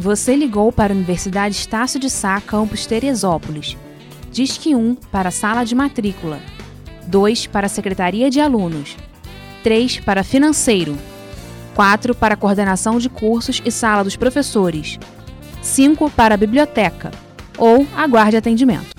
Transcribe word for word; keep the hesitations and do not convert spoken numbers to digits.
Você ligou para a Universidade Estácio de Sá, campus Teresópolis. Disque um para a sala de matrícula. dois para a Secretaria de Alunos. três para financeiro. quatro para a coordenação de cursos e sala dos professores. cinco para a biblioteca. Ou aguarde atendimento.